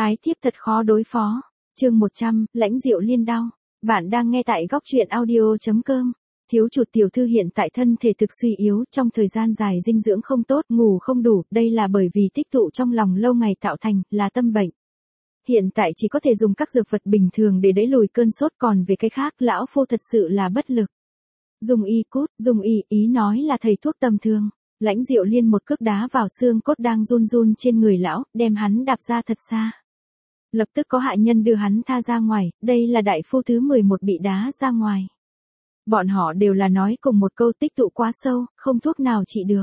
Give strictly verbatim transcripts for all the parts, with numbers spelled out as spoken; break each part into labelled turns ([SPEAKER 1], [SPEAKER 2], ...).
[SPEAKER 1] Ái thiếp thật khó đối phó. Chương một trăm, Lãnh Diệu Liên đau. Bạn đang nghe tại góc truyện audio chấm com. Thiếu chủ tiểu thư hiện tại thân thể thực suy yếu, trong thời gian dài dinh dưỡng không tốt, ngủ không đủ, đây là bởi vì tích tụ trong lòng lâu ngày tạo thành, là tâm bệnh. Hiện tại chỉ có thể dùng các dược vật bình thường để đẩy lùi cơn sốt, còn về cái khác, lão phu thật sự là bất lực. Dùng y cốt, dùng y, ý nói là thầy thuốc tầm thường. Lãnh Diệu Liên một cước đá vào xương cốt đang run run trên người lão, đem hắn đạp ra thật xa. Lập tức có hạ nhân đưa hắn tha ra ngoài, đây là đại phu thứ mười một bị đá ra ngoài. Bọn họ đều là nói cùng một câu tích tụ quá sâu, không thuốc nào trị được.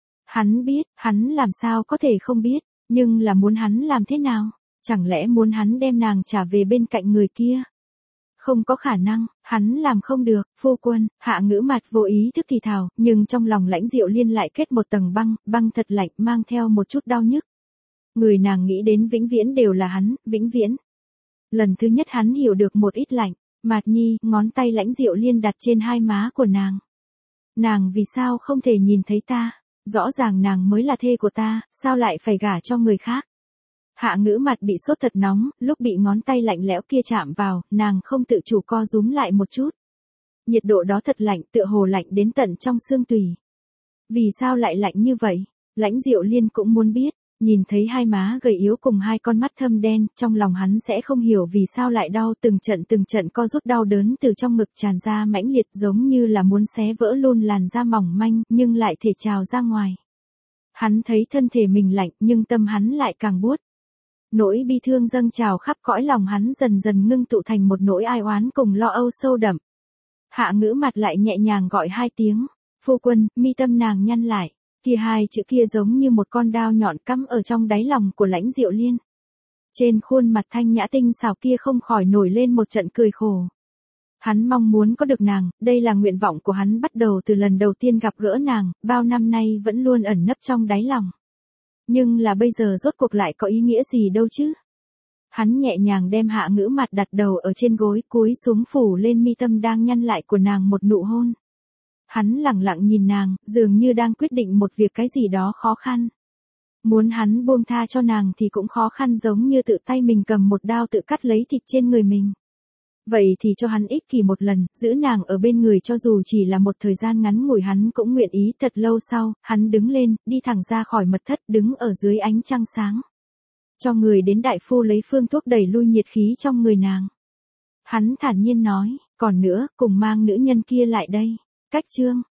[SPEAKER 1] Hắn biết, hắn làm sao có thể không biết, nhưng là muốn hắn làm thế nào? Chẳng lẽ muốn hắn đem nàng trả về bên cạnh người kia? Không có khả năng, hắn làm không được. Phu quân, Hạ Ngữ Mạt vô ý thức thì thào, nhưng trong lòng Lãnh Diệu Liên lại kết một tầng băng, băng thật lạnh, mang theo một chút đau nhức. Người nàng nghĩ đến vĩnh viễn đều là hắn, vĩnh viễn. Lần thứ nhất hắn hiểu được một ít lạnh. Mạt Nhi, ngón tay Lãnh Diệu Liên đặt trên hai má của nàng. Nàng vì sao không thể nhìn thấy ta? Rõ ràng nàng mới là thê của ta, sao lại phải gả cho người khác? Hạ Ngữ Mạt bị sốt thật nóng, lúc bị ngón tay lạnh lẽo kia chạm vào, nàng không tự chủ co rúm lại một chút. Nhiệt độ đó thật lạnh, tựa hồ lạnh đến tận trong xương tủy. Vì sao lại lạnh như vậy? Lãnh Diệu Liên cũng muốn biết, nhìn thấy hai má gầy yếu cùng hai con mắt thâm đen, trong lòng hắn sẽ không hiểu vì sao lại đau, từng trận từng trận co rút đau đớn từ trong ngực tràn ra mãnh liệt, giống như là muốn xé vỡ luôn làn da mỏng manh, nhưng lại thể trào ra ngoài. Hắn thấy thân thể mình lạnh, nhưng tâm hắn lại càng buốt. Nỗi bi thương dâng trào khắp cõi lòng hắn, dần dần ngưng tụ thành một nỗi ai oán cùng lo âu sâu đậm. Hạ Ngữ Mạt lại nhẹ nhàng gọi hai tiếng. Phu quân, mi tâm nàng nhăn lại. Kia hai chữ kia giống như một con đao nhọn cắm ở trong đáy lòng của Lãnh Diệu Liên. Trên khuôn mặt thanh nhã tinh xảo kia không khỏi nổi lên một trận cười khổ. Hắn mong muốn có được nàng, đây là nguyện vọng của hắn bắt đầu từ lần đầu tiên gặp gỡ nàng, bao năm nay vẫn luôn ẩn nấp trong đáy lòng. Nhưng là bây giờ rốt cuộc lại có ý nghĩa gì đâu chứ? Hắn nhẹ nhàng đem Hạ Ngữ Mạt đặt đầu ở trên gối, cúi xuống phủ lên mi tâm đang nhăn lại của nàng một nụ hôn. Hắn lặng lặng nhìn nàng, dường như đang quyết định một việc cái gì đó khó khăn. Muốn hắn buông tha cho nàng thì cũng khó khăn, giống như tự tay mình cầm một đao tự cắt lấy thịt trên người mình. Vậy thì cho hắn ích kỷ một lần, giữ nàng ở bên người cho dù chỉ là một thời gian ngắn ngủi hắn cũng nguyện ý. Thật lâu sau, hắn đứng lên, đi thẳng ra khỏi mật thất, đứng ở dưới ánh trăng sáng. Cho người đến đại phu lấy phương thuốc đẩy lui nhiệt khí trong người nàng. Hắn thản nhiên nói, còn nữa, cùng mang nữ nhân kia lại đây. Cách chương,